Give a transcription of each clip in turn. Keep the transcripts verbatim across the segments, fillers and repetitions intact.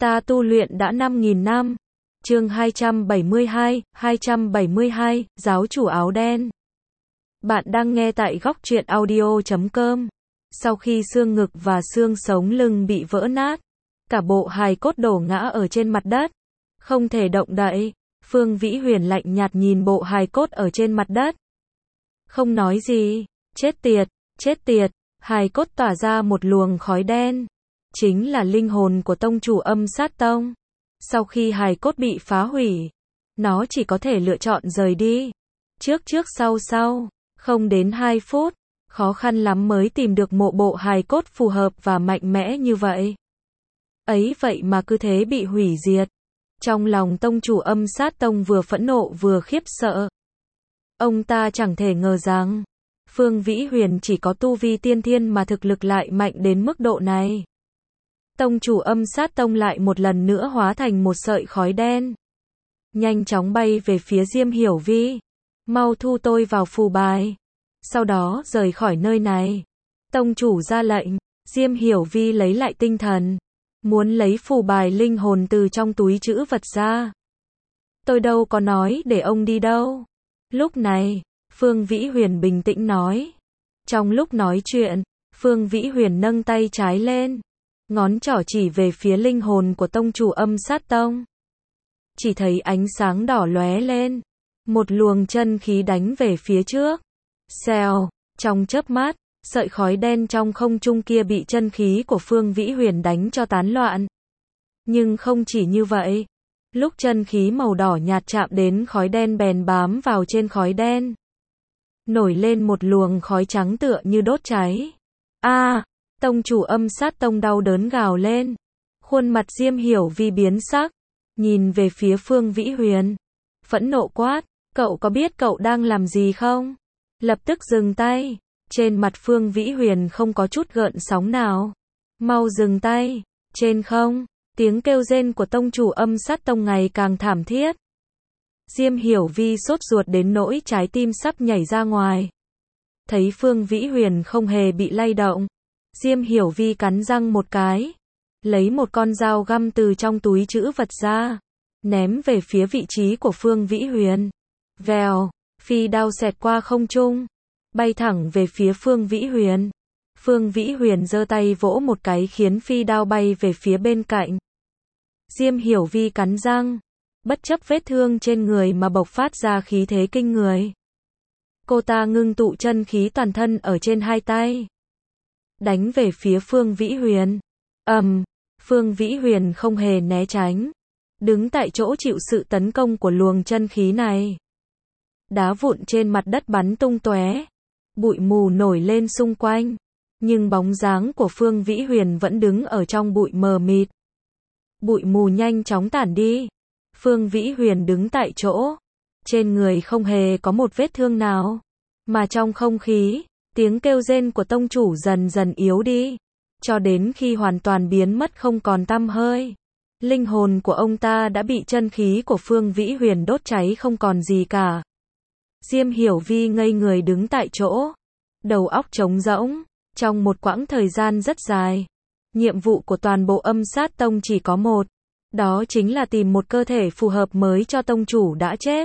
Ta tu luyện đã năm nghìn năm. Chương hai trăm bảy mươi hai, hai trăm bảy mươi hai, giáo chủ áo đen. Bạn đang nghe tại góc truyện audio chấm com. Sau khi xương ngực và xương sống lưng bị vỡ nát, cả bộ hài cốt đổ ngã ở trên mặt đất, không thể động đậy. Phương Vĩ Huyền lạnh nhạt nhìn bộ hài cốt ở trên mặt đất, không nói gì. Chết tiệt, chết tiệt. Hài cốt tỏa ra một luồng khói đen, chính là linh hồn của tông chủ Âm Sát Tông. Sau khi hài cốt bị phá hủy, nó chỉ có thể lựa chọn rời đi. Trước trước sau sau, không đến hai phút, khó khăn lắm mới tìm được một bộ hài cốt phù hợp và mạnh mẽ như vậy. Ấy vậy mà cứ thế bị hủy diệt. Trong lòng tông chủ Âm Sát Tông vừa phẫn nộ vừa khiếp sợ. Ông ta chẳng thể ngờ rằng Phương Vĩ Huyền chỉ có tu vi tiên thiên mà thực lực lại mạnh đến mức độ này. Tông chủ Âm Sát Tông lại một lần nữa hóa thành một sợi khói đen, nhanh chóng bay về phía Diêm Hiểu Vi. Mau thu tôi vào phù bài, sau đó rời khỏi nơi này. Tông chủ ra lệnh. Diêm Hiểu Vi lấy lại tinh thần, muốn lấy phù bài linh hồn từ trong túi trữ vật ra. Tôi đâu có nói để ông đi đâu. Lúc này, Phương Vĩ Huyền bình tĩnh nói. Trong lúc nói chuyện, Phương Vĩ Huyền nâng tay trái lên, ngón trỏ chỉ về phía linh hồn của tông chủ Âm Sát Tông. Chỉ thấy ánh sáng đỏ lóe lên, một luồng chân khí đánh về phía trước. Xèo, trong chớp mắt, sợi khói đen trong không trung kia bị chân khí của Phương Vĩ Huyền đánh cho tán loạn. Nhưng không chỉ như vậy, lúc chân khí màu đỏ nhạt chạm đến khói đen bèn bám vào trên khói đen, nổi lên một luồng khói trắng tựa như đốt cháy. A, à, tông chủ Âm Sát Tông đau đớn gào lên. Khuôn mặt Diêm Hiểu Vi biến sắc, nhìn về phía Phương Vĩ Huyền, phẫn nộ quát, cậu có biết cậu đang làm gì không? Lập tức dừng tay. Trên mặt Phương Vĩ Huyền không có chút gợn sóng nào. Mau dừng tay. Trên không, tiếng kêu rên của tông chủ Âm Sát Tông ngày càng thảm thiết. Diêm Hiểu Vi sốt ruột đến nỗi trái tim sắp nhảy ra ngoài. Thấy Phương Vĩ Huyền không hề bị lay động, Diêm Hiểu Vi cắn răng một cái, lấy một con dao găm từ trong túi trữ vật ra, ném về phía vị trí của Phương Vĩ Huyền. Vèo, phi đao xẹt qua không trung, bay thẳng về phía Phương Vĩ Huyền. Phương Vĩ Huyền giơ tay vỗ một cái khiến phi đao bay về phía bên cạnh. Diêm Hiểu Vi cắn răng, bất chấp vết thương trên người mà bộc phát ra khí thế kinh người. Cô ta ngưng tụ chân khí toàn thân ở trên hai tay, đánh về phía Phương Vĩ Huyền. Ầm, um, Phương Vĩ Huyền không hề né tránh, đứng tại chỗ chịu sự tấn công của luồng chân khí này. Đá vụn trên mặt đất bắn tung tóe, bụi mù nổi lên xung quanh, nhưng bóng dáng của Phương Vĩ Huyền vẫn đứng ở trong bụi mờ mịt. Bụi mù nhanh chóng tản đi. Phương Vĩ Huyền đứng tại chỗ, trên người không hề có một vết thương nào, mà trong không khí, tiếng kêu rên của tông chủ dần dần yếu đi, cho đến khi hoàn toàn biến mất không còn tăm hơi. Linh hồn của ông ta đã bị chân khí của Phương Vĩ Huyền đốt cháy không còn gì cả. Diêm Hiểu Vi ngây người đứng tại chỗ, đầu óc trống rỗng. Trong một quãng thời gian rất dài, nhiệm vụ của toàn bộ Âm Sát Tông chỉ có một, đó chính là tìm một cơ thể phù hợp mới cho tông chủ đã chết.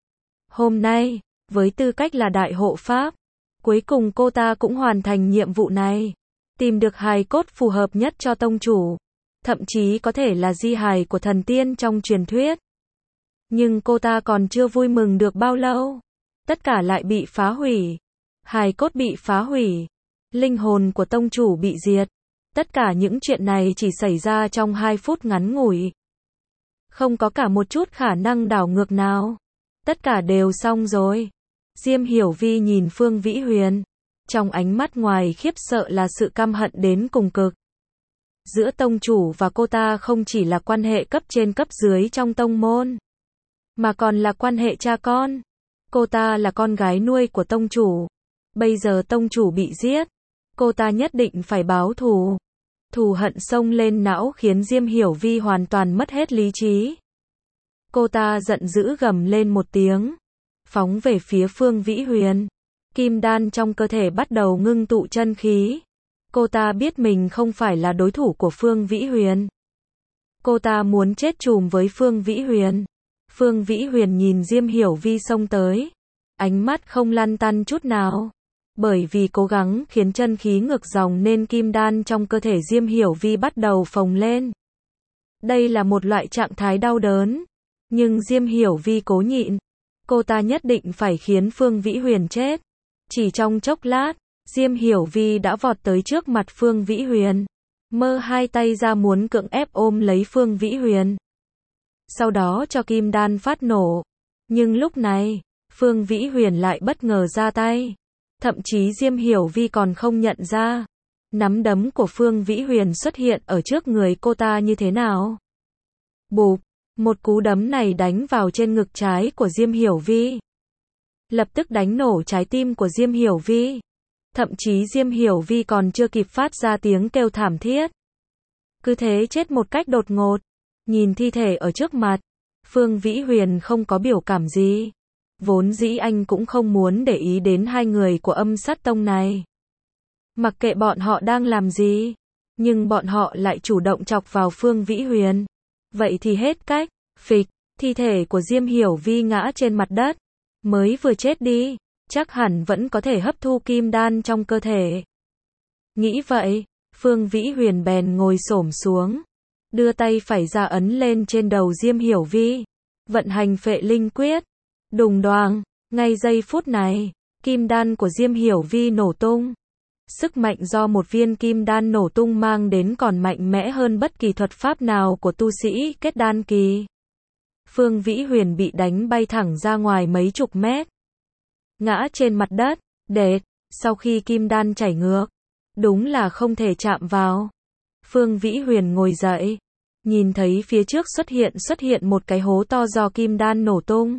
Hôm nay, với tư cách là đại hộ pháp, cuối cùng cô ta cũng hoàn thành nhiệm vụ này, tìm được hài cốt phù hợp nhất cho tông chủ, thậm chí có thể là di hài của thần tiên trong truyền thuyết. Nhưng cô ta còn chưa vui mừng được bao lâu, tất cả lại bị phá hủy. Hài cốt bị phá hủy, linh hồn của tông chủ bị diệt. Tất cả những chuyện này chỉ xảy ra trong hai phút ngắn ngủi, không có cả một chút khả năng đảo ngược nào. Tất cả đều xong rồi. Diêm Hiểu Vi nhìn Phương Vĩ Huyền, trong ánh mắt ngoài khiếp sợ là sự căm hận đến cùng cực. Giữa tông chủ và cô ta không chỉ là quan hệ cấp trên cấp dưới trong tông môn, mà còn là quan hệ cha con. Cô ta là con gái nuôi của tông chủ. Bây giờ tông chủ bị giết, cô ta nhất định phải báo thù. Thù hận xông lên não khiến Diêm Hiểu Vi hoàn toàn mất hết lý trí. Cô ta giận dữ gầm lên một tiếng, phóng về phía Phương Vĩ Huyền. Kim đan trong cơ thể bắt đầu ngưng tụ chân khí. Cô ta biết mình không phải là đối thủ của Phương Vĩ Huyền. Cô ta muốn chết chùm với Phương Vĩ Huyền. Phương Vĩ Huyền nhìn Diêm Hiểu Vi xông tới. Ánh mắt không lăn tăn chút nào. Bởi vì cố gắng khiến chân khí ngược dòng nên kim đan trong cơ thể Diêm Hiểu Vi bắt đầu phồng lên. Đây là một loại trạng thái đau đớn. Nhưng Diêm Hiểu Vi cố nhịn. Cô ta nhất định phải khiến Phương Vĩ Huyền chết. Chỉ trong chốc lát, Diêm Hiểu Vi đã vọt tới trước mặt Phương Vĩ Huyền. Mơ hai tay ra muốn cưỡng ép ôm lấy Phương Vĩ Huyền. Sau đó cho kim đan phát nổ. Nhưng lúc này, Phương Vĩ Huyền lại bất ngờ ra tay. Thậm chí Diêm Hiểu Vi còn không nhận ra. Nắm đấm của Phương Vĩ Huyền xuất hiện ở trước người cô ta như thế nào. Bụp, một cú đấm này đánh vào trên ngực trái của Diêm Hiểu Vi. Lập tức đánh nổ trái tim của Diêm Hiểu Vi. Thậm chí Diêm Hiểu Vi còn chưa kịp phát ra tiếng kêu thảm thiết. Cứ thế chết một cách đột ngột. Nhìn thi thể ở trước mặt, Phương Vĩ Huyền không có biểu cảm gì. Vốn dĩ anh cũng không muốn để ý đến hai người của Âm Sát Tông này. Mặc kệ bọn họ đang làm gì, nhưng bọn họ lại chủ động chọc vào Phương Vĩ Huyền. Vậy thì hết cách. Phịch, thi thể của Diêm Hiểu Vi ngã trên mặt đất. Mới vừa chết đi, chắc hẳn vẫn có thể hấp thu kim đan trong cơ thể. Nghĩ vậy, Phương Vĩ Huyền bèn ngồi xổm xuống, đưa tay phải ra ấn lên trên đầu Diêm Hiểu Vi, vận hành Phệ Linh Quyết. Đùng đoàng, ngay giây phút này, kim đan của Diêm Hiểu Vi nổ tung. Sức mạnh do một viên kim đan nổ tung mang đến còn mạnh mẽ hơn bất kỳ thuật pháp nào của tu sĩ kết đan kỳ. Phương Vĩ Huyền bị đánh bay thẳng ra ngoài mấy chục mét. Ngã trên mặt đất, đệt, sau khi kim đan chảy ngược. Đúng là không thể chạm vào. Phương Vĩ Huyền ngồi dậy. Nhìn thấy phía trước xuất hiện xuất hiện một cái hố to do kim đan nổ tung.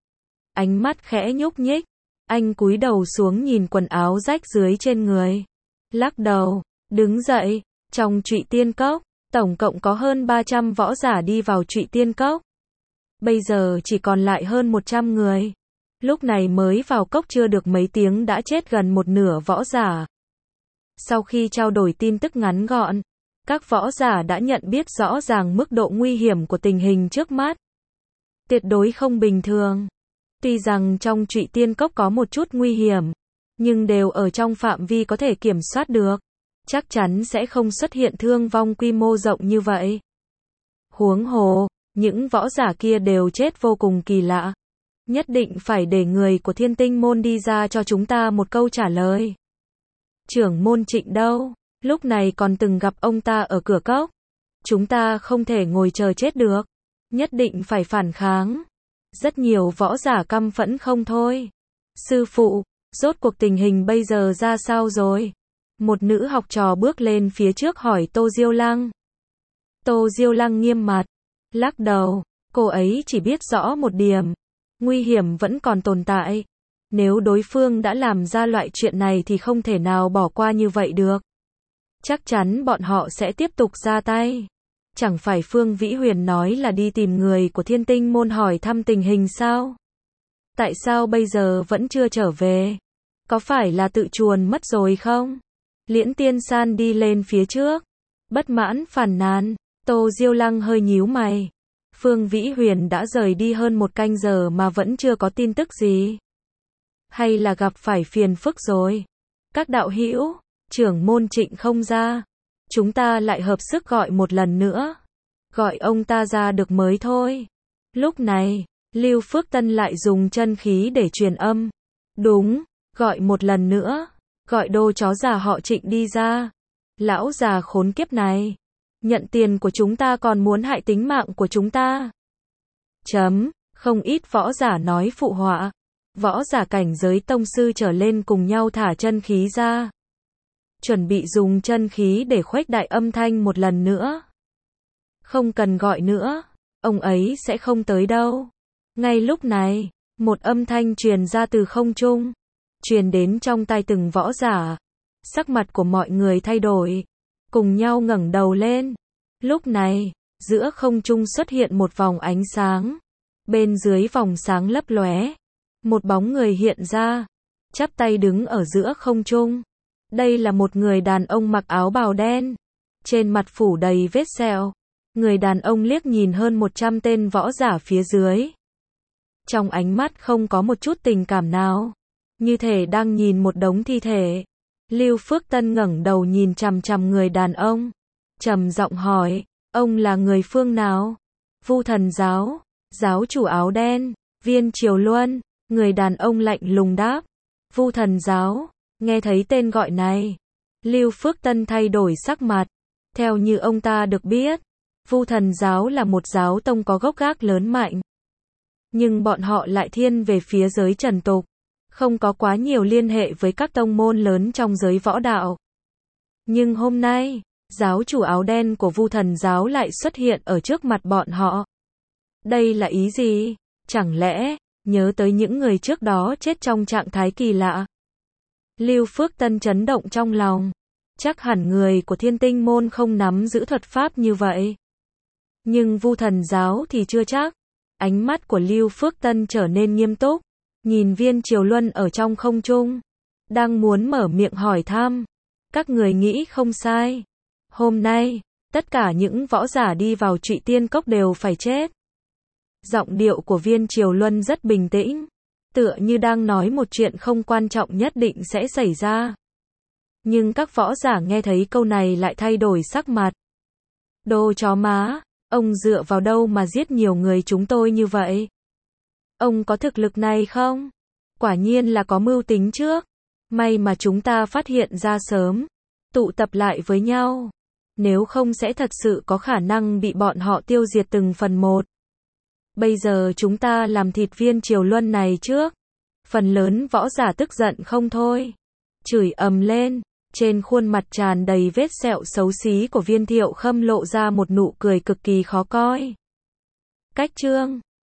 Ánh mắt khẽ nhúc nhích. Anh cúi đầu xuống nhìn quần áo rách dưới trên người. Lắc đầu, đứng dậy. Trong Trụy Tiên Cốc, tổng cộng có hơn ba trăm võ giả đi vào Trụy Tiên Cốc. Bây giờ chỉ còn lại hơn một trăm người. Lúc này mới vào cốc chưa được mấy tiếng đã chết gần một nửa võ giả. Sau khi trao đổi tin tức ngắn gọn, các võ giả đã nhận biết rõ ràng mức độ nguy hiểm của tình hình trước mắt. Tuyệt đối không bình thường. Tuy rằng trong Trụy Tiên Cốc có một chút nguy hiểm, nhưng đều ở trong phạm vi có thể kiểm soát được. Chắc chắn sẽ không xuất hiện thương vong quy mô rộng như vậy. Huống hồ, những võ giả kia đều chết vô cùng kỳ lạ. Nhất định phải để người của Thiên Tinh Môn đi ra cho chúng ta một câu trả lời. Trưởng môn Trịnh đâu? Lúc này còn từng gặp ông ta ở cửa cốc. Chúng ta không thể ngồi chờ chết được. Nhất định phải phản kháng. Rất nhiều võ giả căm phẫn không thôi. Sư phụ, rốt cuộc tình hình bây giờ ra sao rồi? Một nữ học trò bước lên phía trước hỏi Tô Diêu Lăng. Tô Diêu Lăng nghiêm mặt, lắc đầu, cô ấy chỉ biết rõ một điểm. Nguy hiểm vẫn còn tồn tại. Nếu đối phương đã làm ra loại chuyện này thì không thể nào bỏ qua như vậy được. Chắc chắn bọn họ sẽ tiếp tục ra tay. Chẳng phải Phương Vĩ Huyền nói là đi tìm người của Thiên Tinh Môn hỏi thăm tình hình sao? Tại sao bây giờ vẫn chưa trở về? Có phải là tự chuồn mất rồi không? Liễn Tiên San đi lên phía trước, bất mãn phàn nàn. Tô Diêu Lăng hơi nhíu mày. Phương Vĩ Huyền đã rời đi hơn một canh giờ mà vẫn chưa có tin tức gì. Hay là gặp phải phiền phức rồi? Các đạo hữu, trưởng môn Trịnh không ra. Chúng ta lại hợp sức gọi một lần nữa. Gọi ông ta ra được mới thôi. Lúc này, Lưu Phước Tân lại dùng chân khí để truyền âm. Đúng, gọi một lần nữa. Gọi đô chó già họ Trịnh đi ra. Lão già khốn kiếp này. Nhận tiền của chúng ta còn muốn hại tính mạng của chúng ta. Chấm, không ít võ giả nói phụ họa. Võ giả cảnh giới tông sư trở lên cùng nhau thả chân khí ra. Chuẩn bị dùng chân khí để khuếch đại âm thanh một lần nữa. Không cần gọi nữa, ông ấy sẽ không tới đâu. Ngay lúc này, một âm thanh truyền ra từ không trung, truyền đến trong tai từng võ giả. Sắc mặt của mọi người thay đổi, cùng nhau ngẩng đầu lên. Lúc này, giữa không trung xuất hiện một vòng ánh sáng. Bên dưới vòng sáng lấp lóe, một bóng người hiện ra, chắp tay đứng ở giữa không trung. Đây là một người đàn ông mặc áo bào đen, trên mặt phủ đầy vết sẹo, Người đàn ông liếc nhìn hơn một trăm tên võ giả phía dưới. Trong ánh mắt không có một chút tình cảm nào, như thể đang nhìn một đống thi thể. Lưu Phước Tân ngẩng đầu nhìn chằm chằm người đàn ông, trầm giọng hỏi, ông là người phương nào? Vu Thần giáo, giáo chủ áo đen, Viên Triều Luân. Người đàn ông lạnh lùng đáp, Vu Thần giáo. Nghe thấy tên gọi này, Lưu Phước Tân thay đổi sắc mặt. Theo như ông ta được biết, Vu Thần giáo là một giáo tông có gốc gác lớn mạnh, nhưng bọn họ lại thiên về phía giới trần tục, không có quá nhiều liên hệ với các tông môn lớn trong giới võ đạo. Nhưng hôm nay, giáo chủ áo đen của Vu Thần giáo lại xuất hiện ở trước mặt bọn họ. Đây là ý gì? Chẳng lẽ nhớ tới những người trước đó chết trong trạng thái kỳ lạ? Lưu Phước Tân chấn động trong lòng. Chắc hẳn người của Thiên Tinh môn không nắm giữ thuật pháp như vậy. Nhưng Vu Thần giáo thì chưa chắc. Ánh mắt của Lưu Phước Tân trở nên nghiêm túc, nhìn Viên Triều Luân ở trong không trung, đang muốn mở miệng hỏi thăm. Các người nghĩ không sai. Hôm nay, tất cả những võ giả đi vào Trụy Tiên Cốc đều phải chết. Giọng điệu của Viên Triều Luân rất bình tĩnh, tựa như đang nói một chuyện không quan trọng nhất định sẽ xảy ra. Nhưng các võ giả nghe thấy câu này lại thay đổi sắc mặt. Đồ chó má, ông dựa vào đâu mà giết nhiều người chúng tôi như vậy? Ông có thực lực này không? Quả nhiên là có mưu tính trước. May mà chúng ta phát hiện ra sớm, tụ tập lại với nhau. Nếu không sẽ thật sự có khả năng bị bọn họ tiêu diệt từng phần một. Bây giờ chúng ta làm thịt Viên Triều Luân này trước. Phần lớn võ giả tức giận không thôi, chửi ầm lên. Trên khuôn mặt tràn đầy vết sẹo xấu xí của Viên Thiệu Khâm lộ ra một nụ cười cực kỳ khó coi. Cách chương